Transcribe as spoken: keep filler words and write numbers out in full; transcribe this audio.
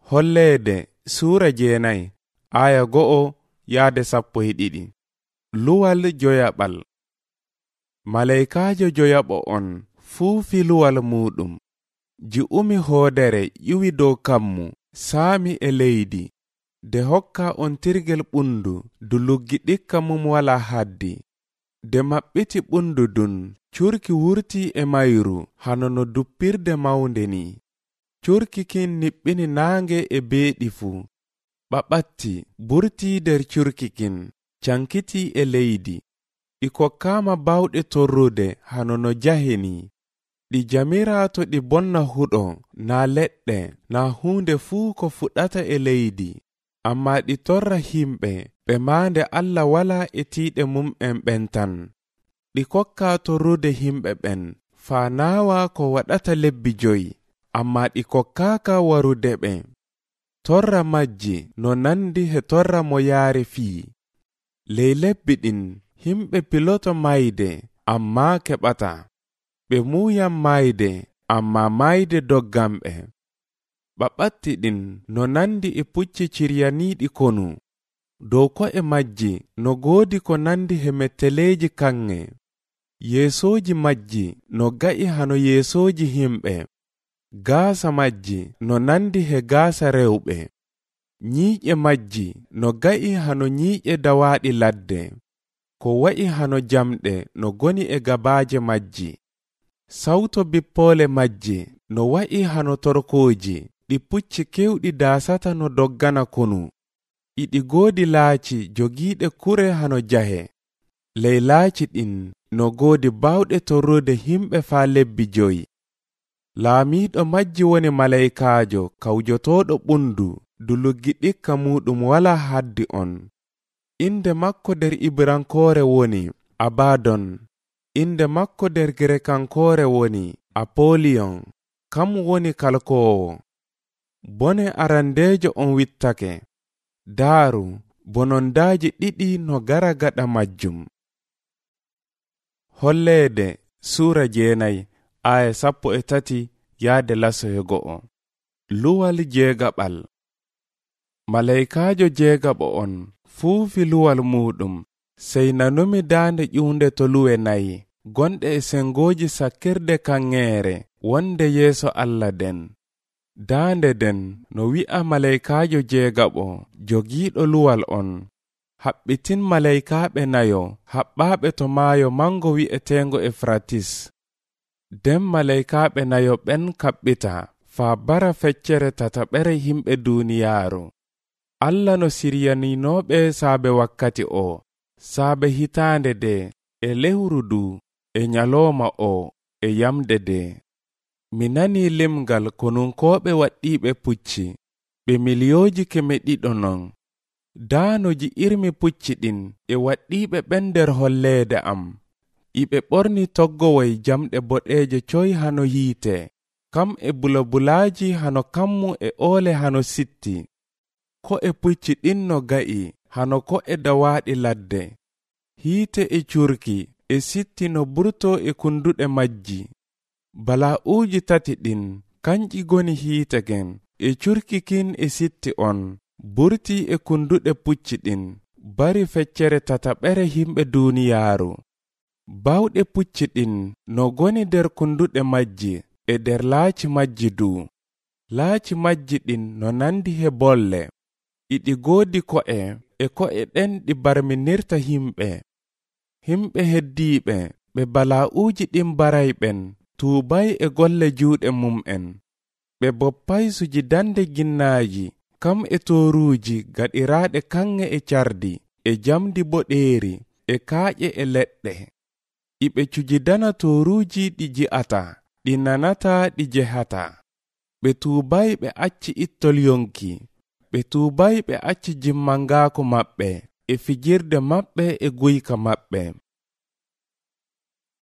Holleede suura jeenay aya go'o yaade sappo e ɗiɗi. Luwal joyaɓal. Malaikajo joyaɓo on fuufi luwal muɗum, ji'umi hoodere ƴiwi dow kammu, saami e leydi, de hokka on tirgel ɓundu du luggi ɗikka mum wala haddi. De maɓɓiti ɓundu dun, curki wurti e mayru hano no duppirde mawnde ni. Curki kin niɓɓini naange e beeɗi fu, ɓaɓatti burti der curki kin, cankiti e leydi. Ɗi kokkama bawɗe torrude hano no jaheni. Ɗi jamira to ɗi bonna huɗo, na leɗɗe, na hunde fuu ko fuɗata e leydi. Amma ɗi torra himɓe ɓe maande Allah wala e tiiɗe mum en ɓen tan. Ɗi kokka torrude himɓe ɓen faa naawa ko waɗata lebbi joyi, amma ɗi kokkaka warude ɓe. Torra majji no nandi he torra mo yaare fii. Ley lebbi ɗin himɓe piloto mayde amma keɓata. Ɓe muyan mayde amma mayde doggamɓe. Ɓaɓatti ɗin no nandi e pucci ciryaniiɗi konu. Dow ko'e majji no goodi ko nandi he metteleeji kanŋe. Yeesooji majji no ga'i hano yeesooji himɓe. Gaasa majji no nandi he gaasa rewɓe. Nyiiƴe majji no ga'i hano nyiiƴe dawaaɗi ladde. Ko wa'i hano jamɗe no goni e gabaaje majji. Sawto bippoole majji no wa'i hano torkooji. Ɗi pucci kewɗi daasata no doggana konu. Iɗi goodi laaci jogiiɗe kure hano jahe. Ley laaci ɗin no goodi bawɗe torrude himɓe faa lebbi joyi. Laamiiɗo majji woni malaikaajo kawjotooɗo ɓundu du luggi ɗikka muɗum wala haddi on. Inde makko der Ibrankoore woni Abadon. Inde makko der Grekankoore woni Apoliyon. Kam woni kalkoowo. Bone arandeejo on wittake. Daaru bonondaaji ɗiɗi no gara gaɗa majjum. Holleede suura jeenay aya sappo e tati yaade lasoye go'o. Luwal jeegaɓal. Malaikaajo jeegaɓo on fuufi luwal muɗum, sey nanumi daande ƴuunde to luwe nayi, gonɗe e sengooji sakkirde kanŋeere wonde yeeso Allah den. Daande den no wi'a malaikaajo jeegaɓo jogiiɗo luwal on, haɓɓitin malaikaaɓe nayo haɓɓaaɓe to maayo mango wi'eteengo Efratis. Den malaikaaɓe nayo ɓen kaɓɓita faa bara feccere tataɓere himɓe duuniyaaru. Allah no siryaninooɓe saabe wakkati o, saabe hitaande de, e lewru du, e nyalooma o, e yamde de. Mi nani limgal konunkooɓe waɗɗiiɓe pucci, ɓe miliyooji keme ɗiɗo non. Daanoji irmi pucci ɗin e waɗɗiiɓe ɓen nder holleede am. Iɓe ɓorni toggowoy jamɗe boɗeeje coy hano yiite, kam e bulabulaaji hano kammu e oole hano sitti. Ko e pucci ɗin no ga'i hano ko e dawaaɗi ladde. Hiite e curki e sitti no burto e kunduɗe majji. Bala'uuji tati ɗin kanƴi goni hiite gen, e curki kin e sitti on, burti e kunduɗe pucci ɗin, bari feccere tataɓere himɓe duuniyaaru. Bawɗe pucci ɗin no goni der kunduɗe majji e der laaci majji du. Laaci majji ɗin no nandi he bolle. Iɗi goodi ko'e, e ko'e ɗen ɗi barminirta himɓe. Himɓe heddiiɓe ɓe bala'uuji ɗin barayɓen tuubay e golle juuɗe mum'en. Ɓe boppay sujidande ginnaaji, kam e tooruuji gaɗiraaɗe kanŋe e cardi, e jamdi boɗeeri, e kaaƴe e leɗɗe. Iɓe cujidana tooruuji ɗi ji'ata, ɗi nanata ɗi jehata. Ɓe tuubay ɓe acci ittol yonki. Ɓe tuubay ɓe acci jimmangaako maɓɓe, e fijirde maɓɓe e guyka maɓɓe.